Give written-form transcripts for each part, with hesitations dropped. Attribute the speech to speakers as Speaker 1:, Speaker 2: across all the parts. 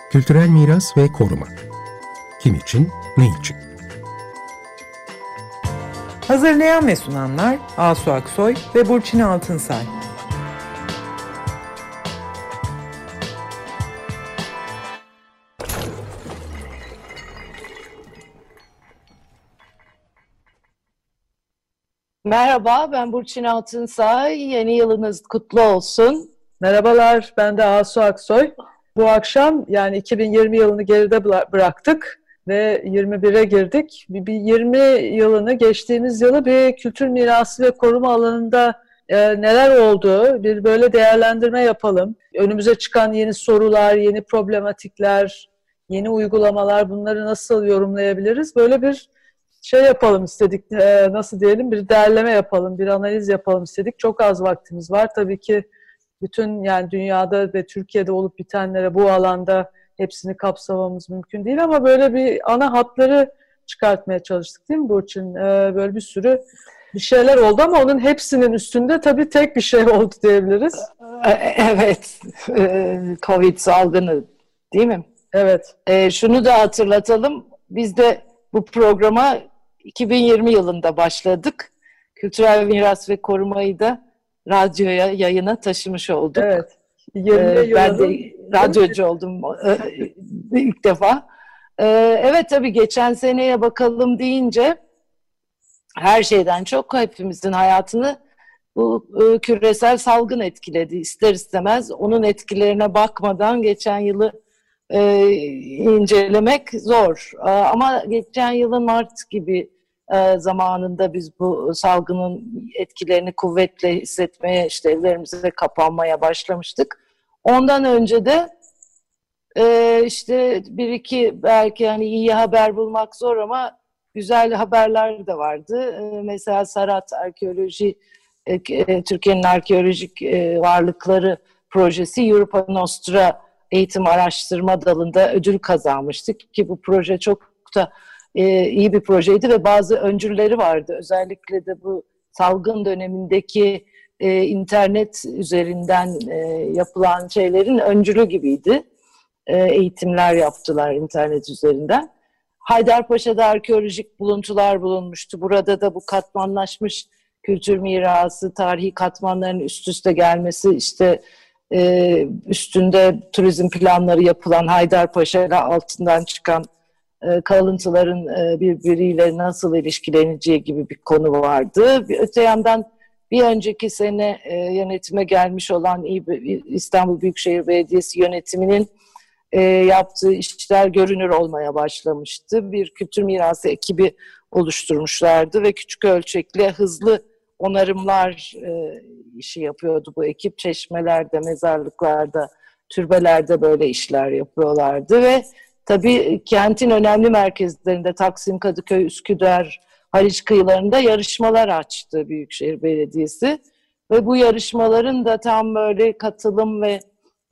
Speaker 1: Kültürel miras ve koruma. Kim için, ne için?
Speaker 2: Hazırlayan ve sunanlar Asu Aksoy ve Burçin Altınsay.
Speaker 3: Merhaba, ben Burçin Altınsay. Yeni yılınız kutlu olsun.
Speaker 4: Merhabalar, ben de Asu Aksoy. Bu akşam yani 2020 yılını geride bıraktık ve 21'e girdik. Bir 20 yılını, geçtiğimiz yılı bir kültür mirası ve koruma alanında neler oldu, bir böyle değerlendirme yapalım. Önümüze çıkan yeni sorular, yeni problematikler, yeni uygulamalar, bunları nasıl yorumlayabiliriz? Böyle bir şey yapalım istedik, nasıl diyelim, bir derleme yapalım, bir analiz yapalım istedik. Çok az vaktimiz var. Tabii ki bütün yani dünyada ve Türkiye'de olup bitenlere bu alanda hepsini kapsamamız mümkün değil ama böyle bir ana hatları çıkartmaya çalıştık değil mi Burçin? Böyle bir sürü bir şeyler oldu ama onun hepsinin üstünde tabii tek bir şey oldu diyebiliriz.
Speaker 3: Evet, Covid salgını değil mi?
Speaker 4: Evet.
Speaker 3: Şunu da hatırlatalım, biz de bu programa 2020 yılında başladık. Kültürel miras ve korumayı da radyoya, yayına taşımış olduk.
Speaker 4: Evet.
Speaker 3: Ben de radyocu oldum ilk defa. Evet, tabii geçen seneye bakalım deyince her şeyden çok hepimizin hayatını bu küresel salgın etkiledi. İster istemez onun etkilerine bakmadan geçen yılı incelemek zor. Ama geçen yılın Mart gibi zamanında biz bu salgının etkilerini kuvvetle hissetmeye, işte evlerimize kapanmaya başlamıştık. Ondan önce de işte bir iki belki hani iyi haber bulmak zor ama güzel haberler de vardı. Mesela Sarat Arkeoloji, Türkiye'nin arkeolojik varlıkları projesi Europa Nostra eğitim araştırma dalında ödül kazanmıştık ki bu proje çok da iyi bir projeydi ve bazı öncülleri vardı. Özellikle de bu salgın dönemindeki internet üzerinden yapılan şeylerin öncülü gibiydi. Eğitimler yaptılar internet üzerinden. Haydarpaşa'da arkeolojik buluntular bulunmuştu. Burada da bu katmanlaşmış kültür mirası, tarihi katmanların üst üste gelmesi, işte üstünde turizm planları yapılan Haydarpaşa ile altından çıkan kalıntıların birbiriyle nasıl ilişkileneceği gibi bir konu vardı. Öte yandan bir önceki sene yönetime gelmiş olan İstanbul Büyükşehir Belediyesi yönetiminin yaptığı işler görünür olmaya başlamıştı. Bir kültür mirası ekibi oluşturmuşlardı ve küçük ölçekli, hızlı onarımlar işi yapıyordu bu ekip. Çeşmelerde, mezarlıklarda, türbelerde böyle işler yapıyorlardı ve tabii kentin önemli merkezlerinde Taksim, Kadıköy, Üsküdar, Haliç kıyılarında yarışmalar açtı Büyükşehir Belediyesi. Ve bu yarışmaların da tam böyle katılım ve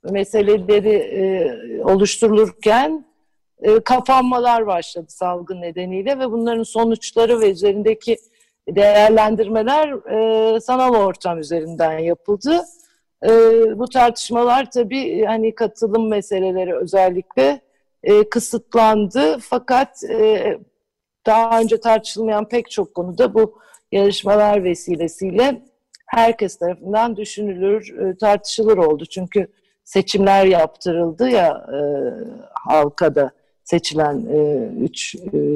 Speaker 3: meseleleri oluşturulurken kapanmalar başladı salgın nedeniyle ve bunların sonuçları ve üzerindeki değerlendirmeler sanal ortam üzerinden yapıldı. Bu tartışmalar tabii hani katılım meseleleri özellikle kısıtlandı. Fakat daha önce tartışılmayan pek çok konuda bu yarışmalar vesilesiyle herkes tarafından düşünülür, tartışılır oldu. Çünkü seçimler yaptırıldı ya halka da seçilen 3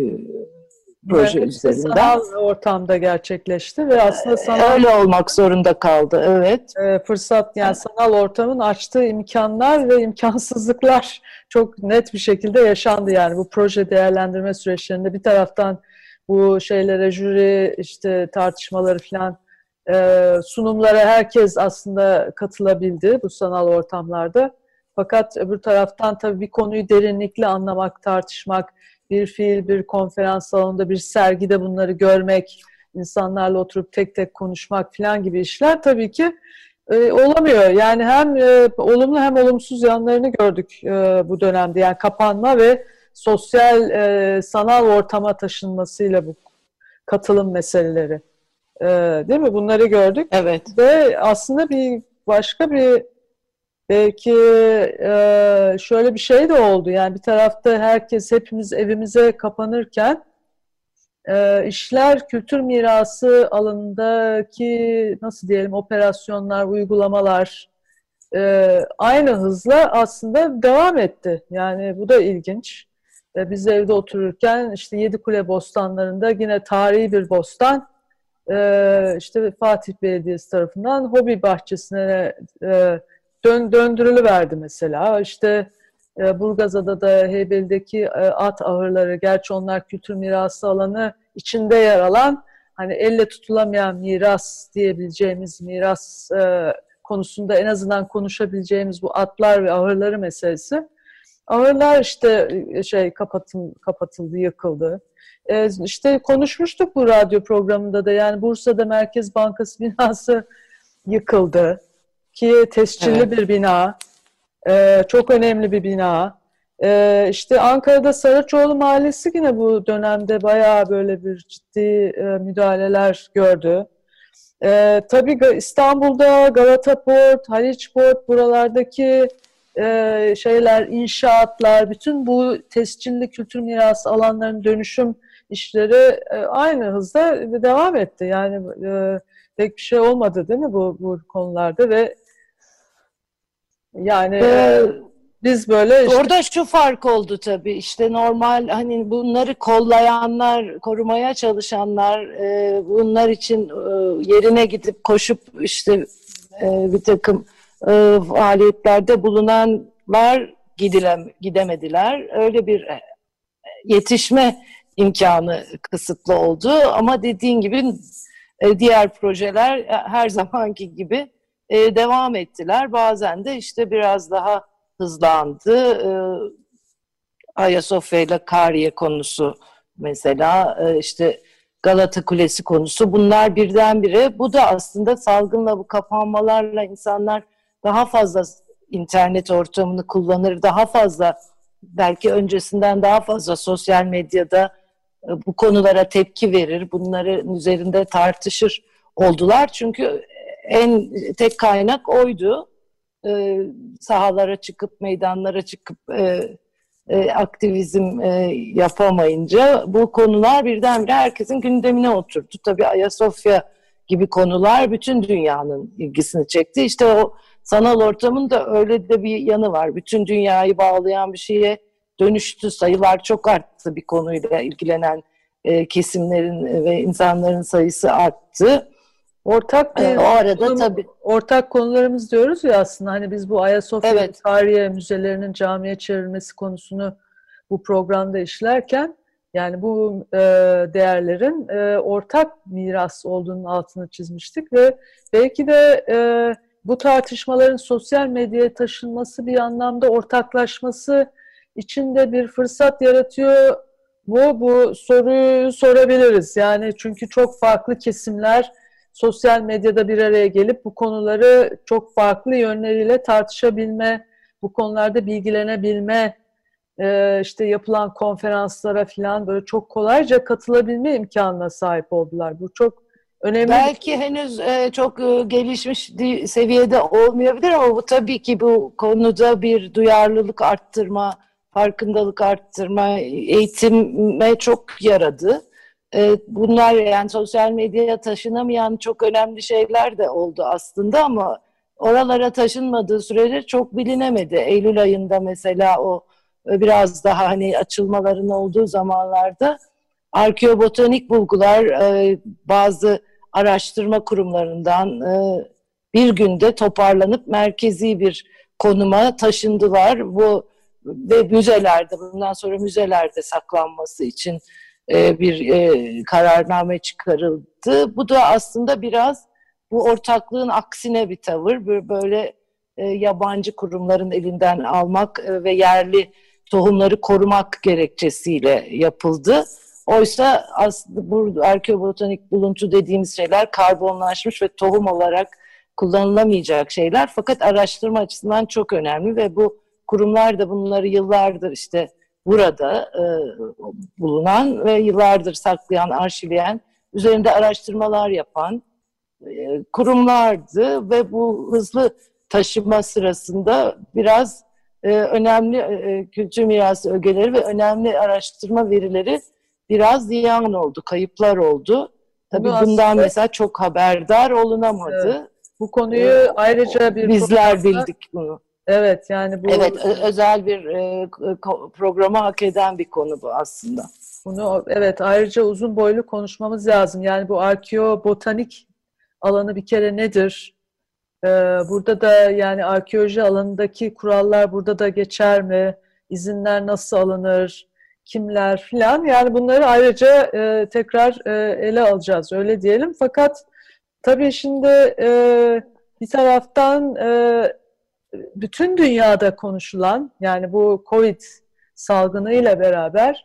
Speaker 3: proje üzerinden.
Speaker 4: Sanal ortamda gerçekleşti ve aslında sanal
Speaker 3: öyle olmak zorunda kaldı, evet.
Speaker 4: Fırsat yani sanal ortamın açtığı imkanlar ve imkansızlıklar çok net bir şekilde yaşandı yani bu proje değerlendirme süreçlerinde bir taraftan bu şeylere jüri işte tartışmaları falan sunumlara herkes aslında katılabildi bu sanal ortamlarda. Fakat öbür taraftan tabii bir konuyu derinlikli anlamak, tartışmak, bir fiil, bir konferans salonunda, bir sergide bunları görmek, insanlarla oturup tek tek konuşmak falan gibi işler tabii ki olamıyor. Yani hem olumlu hem olumsuz yanlarını gördük bu dönemde. Yani kapanma ve sosyal sanal ortama taşınmasıyla bu katılım meseleleri. Değil mi? Bunları gördük.
Speaker 3: Evet.
Speaker 4: Ve aslında bir başka bir Belki şöyle bir şey de oldu. Yani bir tarafta hepimiz evimize kapanırken işler kültür mirası alanındaki nasıl diyelim operasyonlar, uygulamalar aynı hızla aslında devam etti. Yani bu da ilginç. Biz evde otururken işte Yedikule Bostanları'nda yine tarihi bir bostan işte Fatih Belediyesi tarafından hobi bahçesine döndürülüverdi mesela. İşte Burgazada'da Heybeli'deki at ahırları, gerçi onlar kültür mirası alanı içinde yer alan, hani elle tutulamayan miras diyebileceğimiz miras konusunda en azından konuşabileceğimiz bu atlar ve ahırları meselesi. Ahırlar işte kapatıldı, yıkıldı. İşte konuşmuştuk bu radyo programında da, yani Bursa'da Merkez Bankası binası yıkıldı ki tescilli bir bina, çok önemli bir bina. İşte Ankara'da Saraçoğlu Mahallesi yine bu dönemde bayağı böyle bir ciddi müdahaleler gördü. Tabii İstanbul'da Galata Port, Haliç Port, buralardaki inşaatlar, bütün bu tescilli kültür mirası alanlarının dönüşüm işleri aynı hızda devam etti. Yani pek bir şey olmadı değil mi bu konularda ve yani biz böyle işte...
Speaker 3: Orada şu fark oldu tabii, işte normal hani bunları kollayanlar, korumaya çalışanlar, bunlar için yerine gidip koşup işte bir takım faaliyetlerde bulunanlar gidemediler. Öyle bir yetişme imkanı kısıtlı oldu ama dediğin gibi diğer projeler her zamanki gibi devam ettiler. Bazen de işte biraz daha hızlandı. Ayasofya ile Kariye konusu mesela, işte Galata Kulesi konusu, bunlar birdenbire, bu da aslında salgınla, bu kapanmalarla insanlar daha fazla internet ortamını kullanır, daha fazla, belki öncesinden daha fazla sosyal medyada bu konulara tepki verir, bunların üzerinde tartışır oldular. Çünkü tek kaynak oydu. Sahalara çıkıp, meydanlara çıkıp aktivizm yapamayınca bu konular birdenbire herkesin gündemine oturdu. Tabii Ayasofya gibi konular bütün dünyanın ilgisini çekti. İşte o sanal ortamın da öyle de bir yanı var. Bütün dünyayı bağlayan bir şeye dönüştü. Sayılar çok arttı, bir konuyla ilgilenen kesimlerin ve insanların sayısı arttı.
Speaker 4: Ortak bir
Speaker 3: o arada tabii
Speaker 4: ortak konularımız diyoruz ya aslında, hani biz bu Ayasofya Tarihi Müzelerinin camiye çevrilmesi konusunu bu programda işlerken, yani bu değerlerin ortak miras olduğunun altını çizmiştik ve belki de bu tartışmaların sosyal medyaya taşınması bir anlamda ortaklaşması için de bir fırsat yaratıyor mu? Bu soruyu sorabiliriz. Yani çünkü çok farklı kesimler sosyal medyada bir araya gelip bu konuları çok farklı yönleriyle tartışabilme, bu konularda bilgilenebilme, işte yapılan konferanslara falan böyle çok kolayca katılabilme imkanına sahip oldular. Bu çok önemli.
Speaker 3: Belki henüz çok gelişmiş seviyede olmayabilir ama bu tabii ki bu konuda bir duyarlılık arttırma, farkındalık arttırma, eğitime çok yaradı. Bunlar, yani sosyal medyaya taşınamayan çok önemli şeyler de oldu aslında ama oralara taşınmadığı sürece çok bilinemedi. Eylül ayında mesela o biraz daha hani açılmaların olduğu zamanlarda arkeobotanik bulgular bazı araştırma kurumlarından bir günde toparlanıp merkezi bir konuma taşındılar. Bu ve müzelerde, bundan sonra müzelerde saklanması için bir kararname çıkarıldı. Bu da aslında biraz bu ortaklığın aksine bir tavır. Böyle yabancı kurumların elinden almak ve yerli tohumları korumak gerekçesiyle yapıldı. Oysa aslında bu arkeobotanik buluntu dediğimiz şeyler karbonlaşmış ve tohum olarak kullanılamayacak şeyler. Fakat araştırma açısından çok önemli ve bu kurumlar da bunları yıllardır işte burada bulunan ve yıllardır saklayan, arşivleyen, üzerinde araştırmalar yapan kurumlardı ve bu hızlı taşıma sırasında biraz önemli kültür mirası ögeleri ve önemli araştırma verileri biraz ziyan oldu, kayıplar oldu. Tabii bundan mesela çok haberdar olunamadı.
Speaker 4: Evet. Bu konuyu ayrıca bir
Speaker 3: bizler bildik bunu.
Speaker 4: Evet, yani bu
Speaker 3: özel bir programa hak eden bir konu bu aslında.
Speaker 4: Bunu ayrıca uzun boylu konuşmamız lazım. Yani bu arkeobotanik alanı bir kere nedir? Burada da yani arkeoloji alanındaki kurallar burada da geçer mi? İzinler nasıl alınır? Kimler filan? Yani bunları ayrıca tekrar ele alacağız, öyle diyelim. Fakat tabii şimdi bir taraftan bütün dünyada konuşulan, yani bu Covid salgınıyla beraber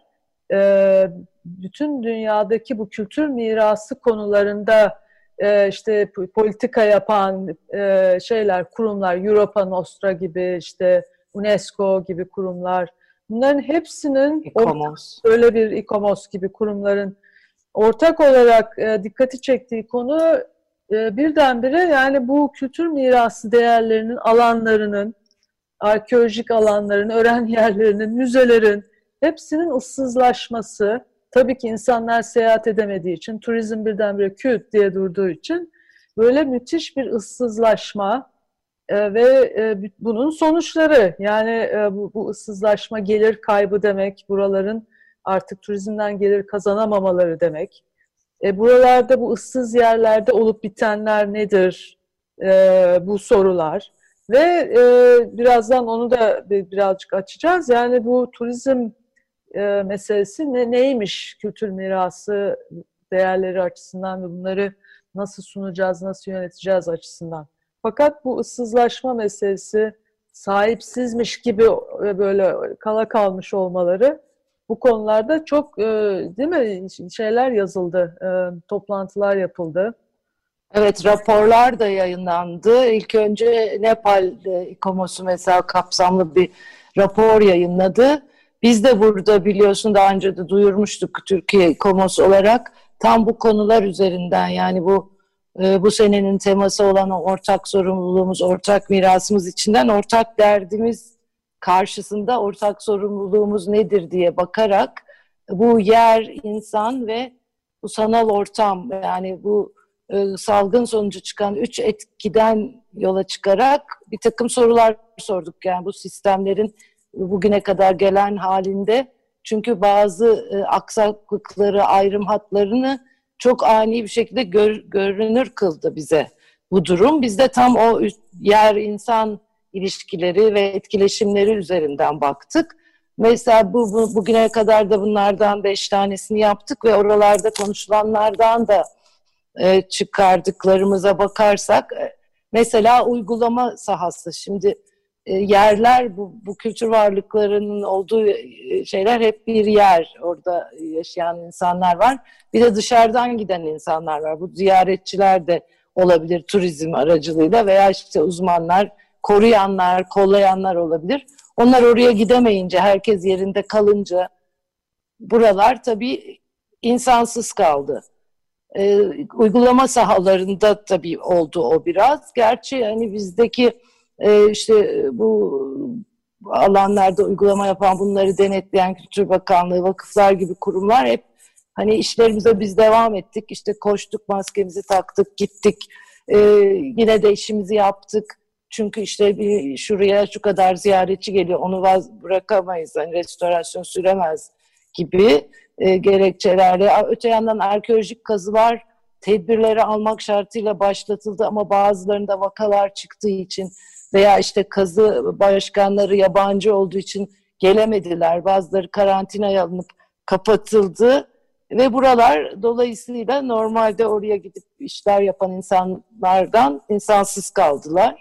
Speaker 4: bütün dünyadaki bu kültür mirası konularında işte politika yapan kurumlar, Europa Nostra gibi, işte UNESCO gibi kurumlar, bunların hepsinin böyle bir ICOMOS gibi kurumların ortak olarak dikkati çektiği konu birdenbire yani bu kültür mirası değerlerinin alanlarının, arkeolojik alanların, öğren yerlerinin, müzelerin hepsinin ıssızlaşması. Tabii ki insanlar seyahat edemediği için, turizm birdenbire küt diye durduğu için böyle müthiş bir ıssızlaşma ve bunun sonuçları. Yani bu ıssızlaşma gelir kaybı demek, buraların artık turizmden gelir kazanamamaları demek. Buralarda, bu ıssız yerlerde olup bitenler nedir? Bu sorular. Ve birazdan onu da birazcık açacağız. Yani bu turizm meselesi neymiş kültür mirası değerleri açısından ve bunları nasıl sunacağız, nasıl yöneteceğiz açısından. Fakat bu ıssızlaşma meselesi, sahipsizmiş gibi böyle kala kalmış olmaları, bu konularda çok değil mi şeyler yazıldı, toplantılar yapıldı.
Speaker 3: Evet, raporlar da yayınlandı. İlk önce Nepal'de ICOMOS'u mesela kapsamlı bir rapor yayınladı. Biz de burada biliyorsun daha önce de duyurmuştuk Türkiye ICOMOS olarak tam bu konular üzerinden, yani bu senenin teması olan ortak sorumluluğumuz, ortak mirasımız içinden ortak derdimiz karşısında ortak sorumluluğumuz nedir diye bakarak bu yer, insan ve bu sanal ortam, yani bu salgın sonucu çıkan 3 etkiden yola çıkarak bir takım sorular sorduk. Yani bu sistemlerin bugüne kadar gelen halinde, çünkü bazı aksaklıkları, ayrım hatlarını çok ani bir şekilde görünür kıldı bize bu durum. Biz de tam o yer-insan ilişkileri ve etkileşimleri üzerinden baktık. Mesela bugüne kadar da bunlardan 5 tanesini yaptık ve oralarda konuşulanlardan da çıkardıklarımıza bakarsak, mesela uygulama sahası. Şimdi yerler, bu kültür varlıklarının olduğu şeyler hep bir yer. Orada yaşayan insanlar var. Bir de dışarıdan giden insanlar var. Bu ziyaretçiler de olabilir turizm aracılığıyla veya işte uzmanlar, koruyanlar, kollayanlar olabilir. Onlar oraya gidemeyince, herkes yerinde kalınca buralar tabii insansız kaldı. Uygulama sahalarında tabii oldu o biraz. Gerçi hani bizdeki işte bu alanlarda uygulama yapan, bunları denetleyen Kültür Bakanlığı, vakıflar gibi kurumlar hep hani işlerimize biz devam ettik. İşte koştuk, maskemizi taktık, gittik. Yine de işimizi yaptık. Çünkü işte şuraya şu kadar ziyaretçi geliyor, onu bırakamayız. Yani restorasyon süremez gibi gerekçelerle. Öte yandan arkeolojik kazılar tedbirleri almak şartıyla başlatıldı ama bazılarında vakalar çıktığı için veya işte kazı başkanları yabancı olduğu için gelemediler. Bazıları karantinaya alınıp kapatıldı ve buralar dolayısıyla normalde oraya gidip işler yapan insanlardan insansız kaldılar.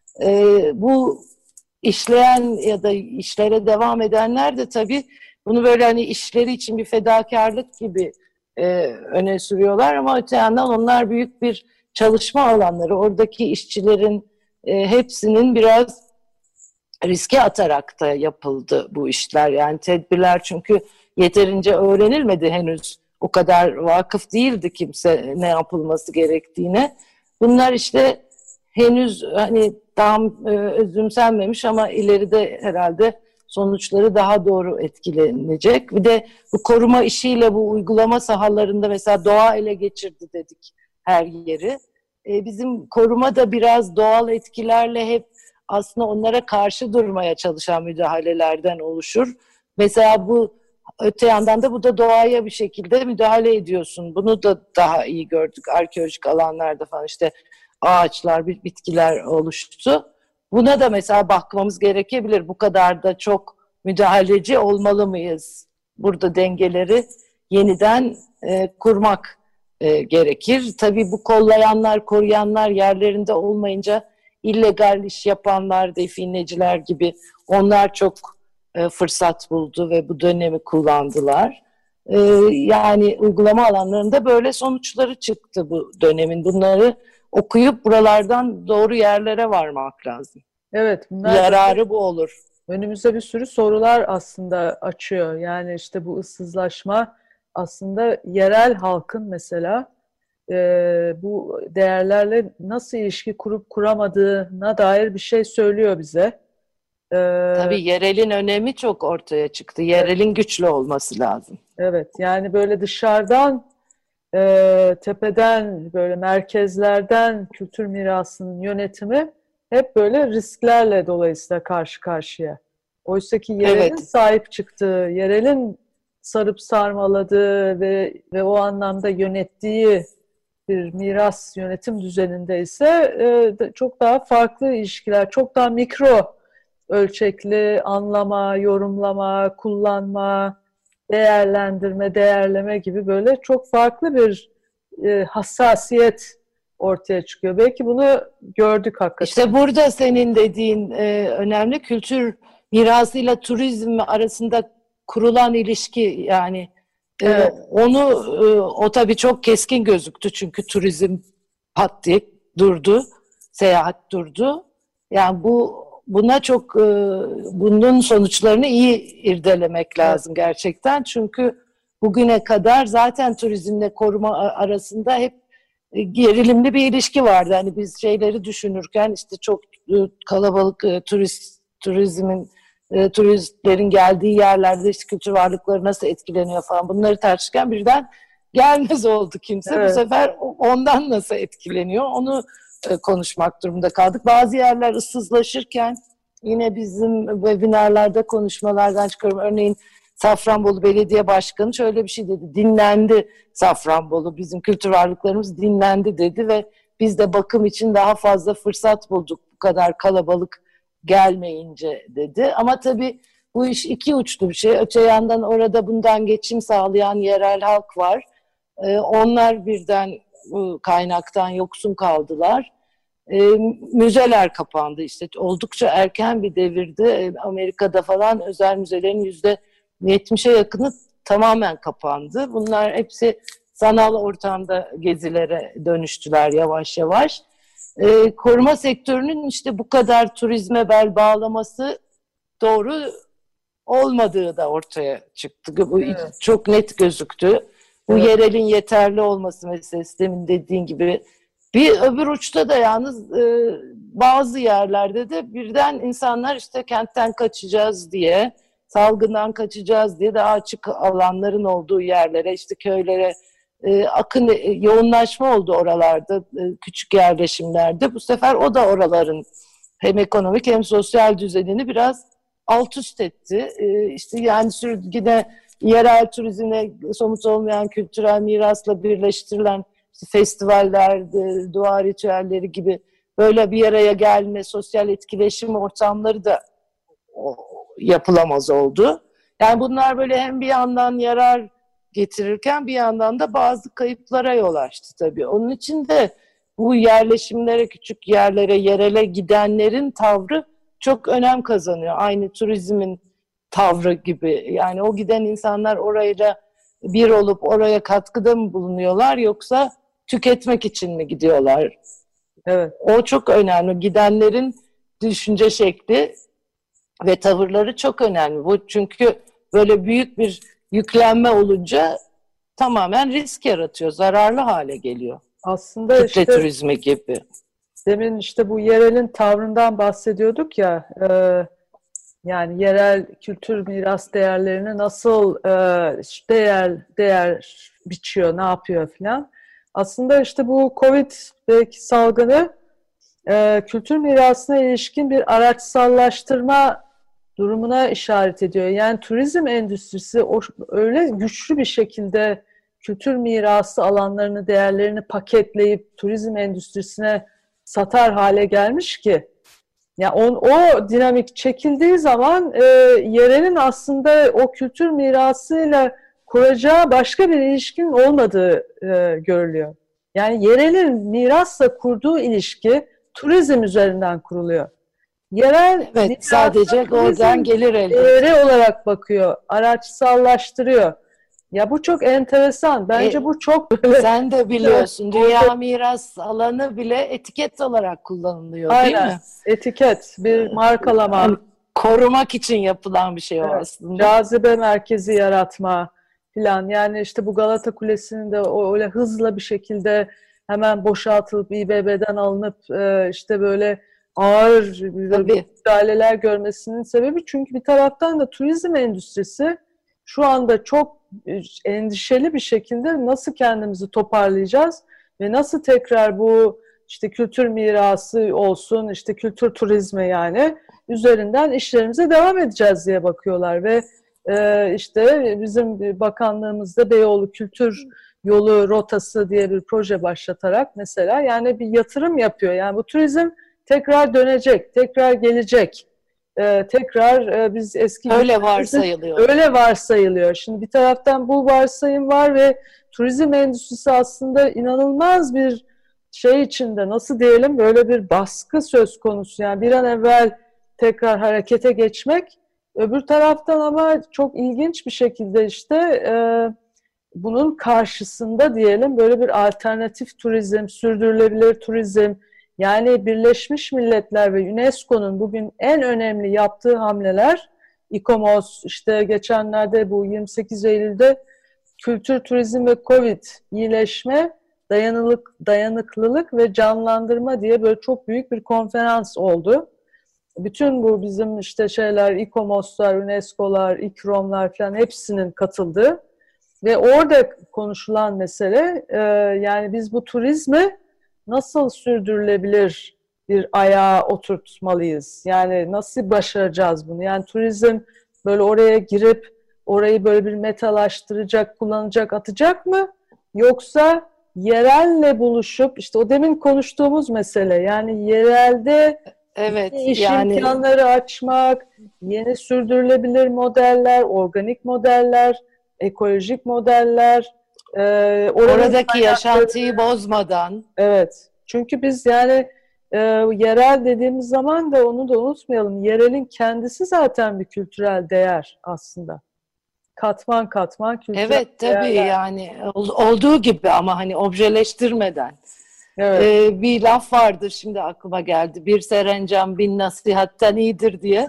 Speaker 3: Bu işleyen ya da işlere devam edenler de tabii bunu böyle hani işleri için bir fedakarlık gibi öne sürüyorlar ama öte yandan onlar büyük bir çalışma alanları. Oradaki işçilerin hepsinin biraz riske atarak da yapıldı bu işler. Yani tedbirler çünkü yeterince öğrenilmedi henüz. O kadar vakıf değildi kimse ne yapılması gerektiğine. Bunlar işte henüz hani tam özümsenmemiş ama ileride herhalde sonuçları daha doğru etkilenecek. Bir de bu koruma işiyle bu uygulama sahalarında mesela doğa ele geçirdi dedik her yeri. Bizim koruma da biraz doğal etkilerle hep aslında onlara karşı durmaya çalışan müdahalelerden oluşur. Mesela bu öte yandan da bu da doğaya bir şekilde müdahale ediyorsun. Bunu da daha iyi gördük arkeolojik alanlarda falan, işte ağaçlar, bitkiler oluştu. Buna da mesela bakmamız gerekebilir. Bu kadar da çok müdahaleci olmalı mıyız? Burada dengeleri yeniden kurmak gerekir. Tabii bu kollayanlar, koruyanlar yerlerinde olmayınca illegal iş yapanlar, defineciler gibi onlar çok fırsat buldu ve bu dönemi kullandılar. Yani uygulama alanlarında böyle sonuçları çıktı bu dönemin. Bunları okuyup buralardan doğru yerlere varmak lazım.
Speaker 4: Evet, bunlar
Speaker 3: yararı bu olur.
Speaker 4: Önümüzde bir sürü sorular aslında açıyor. Yani işte bu ıssızlaşma aslında yerel halkın mesela bu değerlerle nasıl ilişki kurup kuramadığına dair bir şey söylüyor bize.
Speaker 3: Tabii yerelin önemi çok ortaya çıktı. Yerelin güçlü olması lazım.
Speaker 4: Evet, yani böyle dışarıdan tepeden, böyle merkezlerden kültür mirasının yönetimi hep böyle risklerle dolayısıyla karşı karşıya. Oysa ki yerelin sahip çıktığı, yerelin sarıp sarmaladığı ve o anlamda yönettiği bir miras yönetim düzeninde ise çok daha farklı ilişkiler, çok daha mikro ölçekli anlama, yorumlama, kullanma, değerlendirme, değerleme gibi böyle çok farklı bir hassasiyet ortaya çıkıyor. Belki bunu gördük hakikaten.
Speaker 3: İşte burada senin dediğin önemli, kültür mirasıyla turizm arasında kurulan ilişki, yani
Speaker 4: evet.
Speaker 3: O tabii çok keskin gözüktü çünkü turizm pat diye durdu, seyahat durdu. Yani buna çok bunun sonuçlarını iyi irdelemek lazım gerçekten. Çünkü bugüne kadar zaten turizmle koruma arasında hep gerilimli bir ilişki vardı. Hani biz şeyleri düşünürken işte çok kalabalık turizmin turistlerin geldiği yerlerde işte kültür varlıkları nasıl etkileniyor falan, bunları tartışırken birden gelmez oldu kimse. Evet. Bu sefer ondan nasıl etkileniyor onu konuşmak durumunda kaldık. Bazı yerler ıssızlaşırken yine bizim webinarlarda konuşmalardan çıkıyorum. Örneğin Safranbolu Belediye Başkanı şöyle bir şey dedi. Dinlendi Safranbolu, bizim kültür varlıklarımız dinlendi dedi ve biz de bakım için daha fazla fırsat bulduk bu kadar kalabalık gelmeyince dedi. Ama tabii bu iş iki uçlu bir şey. Öte yandan orada bundan geçim sağlayan yerel halk var. Onlar birden kaynaktan yoksun kaldılar. Müzeler kapandı işte. Oldukça erken bir devirde Amerika'da falan özel müzelerin %70'e yakını tamamen kapandı. Bunlar hepsi sanal ortamda gezilere dönüştüler yavaş yavaş. Koruma sektörünün işte bu kadar turizme bel bağlaması doğru olmadığı da ortaya çıktı. Bu çok net gözüktü. Bu yerelin yeterli olması meselesi, demin dediğin gibi. Bir öbür uçta da yalnız bazı yerlerde de birden insanlar işte kentten kaçacağız diye, salgından kaçacağız diye daha açık alanların olduğu yerlere, işte köylere akın, yoğunlaşma oldu oralarda, küçük yerleşimlerde. Bu sefer o da oraların hem ekonomik hem sosyal düzenini biraz alt üst etti. İşte yani yine yerel turizmle somut olmayan kültürel mirasla birleştirilen işte festivaller, dua ritüelleri gibi böyle bir araya gelme, sosyal etkileşim ortamları da yapılamaz oldu. Yani bunlar böyle hem bir yandan yarar getirirken bir yandan da bazı kayıplara yol açtı tabii. Onun için de bu yerleşimlere, küçük yerlere, yerele gidenlerin tavrı çok önem kazanıyor. Aynı turizmin tavrı gibi. Yani o giden insanlar orayla bir olup oraya katkıda mı bulunuyorlar yoksa tüketmek için mi gidiyorlar?
Speaker 4: Evet.
Speaker 3: O çok önemli. Gidenlerin düşünce şekli ve tavırları çok önemli. Bu çünkü böyle büyük bir yüklenme olunca tamamen risk yaratıyor, zararlı hale geliyor.
Speaker 4: Aslında
Speaker 3: kitle turizmi gibi.
Speaker 4: demin işte bu yerelin tavrından bahsediyorduk ya, yani yerel kültür miras değerlerini nasıl değer biçiyor, ne yapıyor filan. Aslında işte bu Covid belki salgını kültür mirasına ilişkin bir araçsallaştırma durumuna işaret ediyor. Yani turizm endüstrisi öyle güçlü bir şekilde kültür mirası alanlarını, değerlerini paketleyip turizm endüstrisine satar hale gelmiş ki, ya o dinamik çekildiği zaman yerelin aslında o kültür mirasıyla kuracağı başka bir ilişkinin olmadığı görülüyor. Yani yerelin mirasla kurduğu ilişki turizm üzerinden kuruluyor. Yerel
Speaker 3: evet, sadece oradan gelir elde.
Speaker 4: Değeri olarak bakıyor, araçsallaştırıyor. Ya bu çok enteresan. Bence bu çok böyle...
Speaker 3: Sen de biliyorsun, Dünya Miras Alanı bile etiket olarak kullanılıyor,
Speaker 4: aynen,
Speaker 3: değil mi?
Speaker 4: Etiket, bir markalama.
Speaker 3: Yani korumak için yapılan bir şey o aslında.
Speaker 4: Cazibe merkezi yaratma falan. Yani işte bu Galata Kulesi'nin de öyle hızla bir şekilde hemen boşaltılıp İBB'den alınıp işte böyle ağır müdahaleler görmesinin sebebi, çünkü bir taraftan da turizm endüstrisi şu anda çok endişeli bir şekilde nasıl kendimizi toparlayacağız ve nasıl tekrar bu işte kültür mirası olsun, işte kültür turizmi yani üzerinden işlerimize devam edeceğiz diye bakıyorlar ve işte bizim bakanlığımızda Beyoğlu Kültür Yolu Rotası diye bir proje başlatarak mesela yani bir yatırım yapıyor. Yani bu turizm tekrar dönecek, tekrar gelecek. Tekrar biz eski...
Speaker 3: Öyle varsayılıyor.
Speaker 4: Öyle varsayılıyor. Şimdi bir taraftan bu varsayım var ve turizm endüstrisi aslında inanılmaz bir şey içinde, nasıl diyelim, böyle bir baskı söz konusu. Yani bir an evvel tekrar harekete geçmek. Öbür taraftan ama çok ilginç bir şekilde işte bunun karşısında diyelim böyle bir alternatif turizm, sürdürülebilir turizm, yani Birleşmiş Milletler ve UNESCO'nun bugün en önemli yaptığı hamleler, İKOMOS, işte geçenlerde bu 28 Eylül'de Kültür, Turizm ve Covid, iyileşme, dayanıklılık ve canlandırma diye böyle çok büyük bir konferans oldu. Bütün bu bizim işte şeyler, İKOMOS'lar, UNESCO'lar, İKROM'lar falan hepsinin katıldığı ve orada konuşulan mesele yani biz bu turizmi nasıl sürdürülebilir bir ayağa oturtmalıyız? Yani nasıl başaracağız bunu? Yani turizm böyle oraya girip orayı böyle bir metalaştıracak, kullanacak, atacak mı? Yoksa yerelle buluşup işte o demin konuştuğumuz mesele, yani yerelde iş imkanları açmak, yeni sürdürülebilir modeller, organik modeller, ekolojik modeller,
Speaker 3: oradaki yaşantıyı bozmadan.
Speaker 4: Evet. Çünkü biz yani yerel dediğimiz zaman da onu da unutmayalım. Yerelin kendisi zaten bir kültürel değer aslında. Katman katman kültürel
Speaker 3: değerler. Evet tabii yani olduğu gibi ama hani objeleştirmeden.
Speaker 4: Evet.
Speaker 3: Bir laf vardır, şimdi aklıma geldi. Bir serencam bin nasihatten iyidir diye.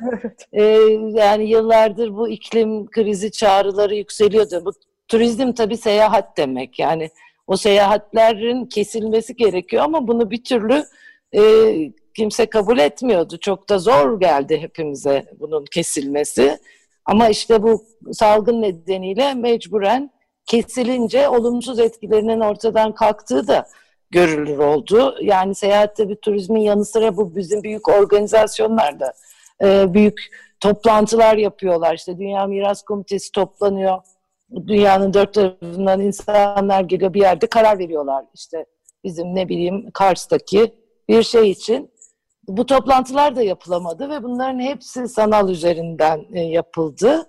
Speaker 3: Yani yıllardır bu iklim krizi çağrıları yükseliyordu. Bu turizm tabii seyahat demek. Yani o seyahatlerin kesilmesi gerekiyor ama bunu bir türlü kimse kabul etmiyordu. Çok da zor geldi hepimize bunun kesilmesi. Ama işte bu salgın nedeniyle mecburen kesilince olumsuz etkilerinin ortadan kalktığı da görülür oldu. Yani seyahatte bir turizmin yanı sıra bu bizim büyük organizasyonlarda büyük toplantılar yapıyorlar. İşte Dünya Miras Komitesi toplanıyor. Dünyanın dört tarafından insanlar geliyor, bir yerde karar veriyorlar. İşte bizim ne bileyim Kars'taki bir şey için. Bu toplantılar da yapılamadı ve bunların hepsi sanal üzerinden yapıldı.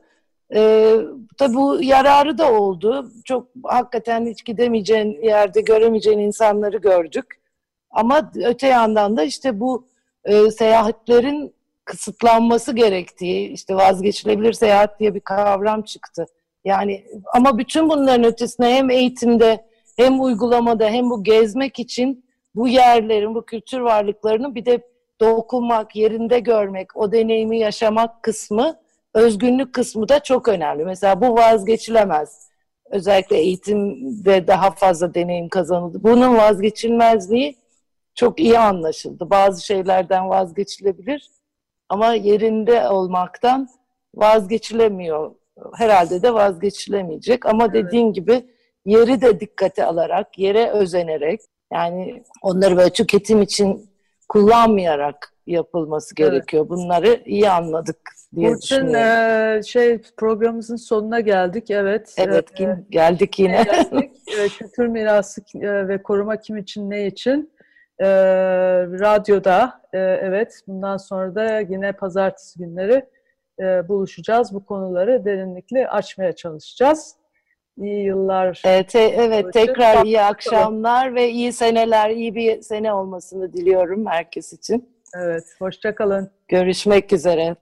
Speaker 3: Tabii bu yararı da oldu. Çok hakikaten hiç gidemeyeceğin yerde göremeyeceğin insanları gördük. Ama öte yandan da işte bu seyahatlerin kısıtlanması gerektiği, işte vazgeçilebilir seyahat diye bir kavram çıktı. Yani ama bütün bunların ötesine hem eğitimde hem uygulamada hem bu gezmek için bu yerlerin, bu kültür varlıklarının bir de dokunmak, yerinde görmek, o deneyimi yaşamak kısmı, özgünlük kısmı da çok önemli. Mesela bu vazgeçilemez. Özellikle eğitimde daha fazla deneyim kazanıldı. Bunun vazgeçilmezliği çok iyi anlaşıldı. Bazı şeylerden vazgeçilebilir ama yerinde olmaktan vazgeçilemiyor. Herhalde de vazgeçilemeyecek ama dediğin gibi yeri de dikkate alarak, yere özenerek, yani onları böyle tüketim için kullanmayarak yapılması gerekiyor. Bunları iyi anladık diye düşünüyorum.
Speaker 4: Programımızın sonuna geldik. Evet.
Speaker 3: Evet, geldik yine.
Speaker 4: Geldik. Kültür mirası ve koruma kim için, ne için? Radyoda, evet. Bundan sonra da yine pazartesi günleri buluşacağız. Bu konuları derinlikli açmaya çalışacağız. İyi yıllar.
Speaker 3: Evet, tekrar iyi akşamlar ve iyi seneler, iyi bir sene olmasını diliyorum herkes için.
Speaker 4: Evet, hoşça kalın.
Speaker 3: Görüşmek üzere.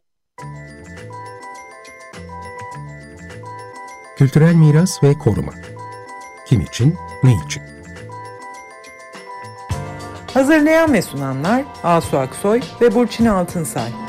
Speaker 1: Kültürel miras ve koruma. Kim için, ne için?
Speaker 2: Hazırlayan ve sunanlar Asu Aksoy ve Burçin Altınsay.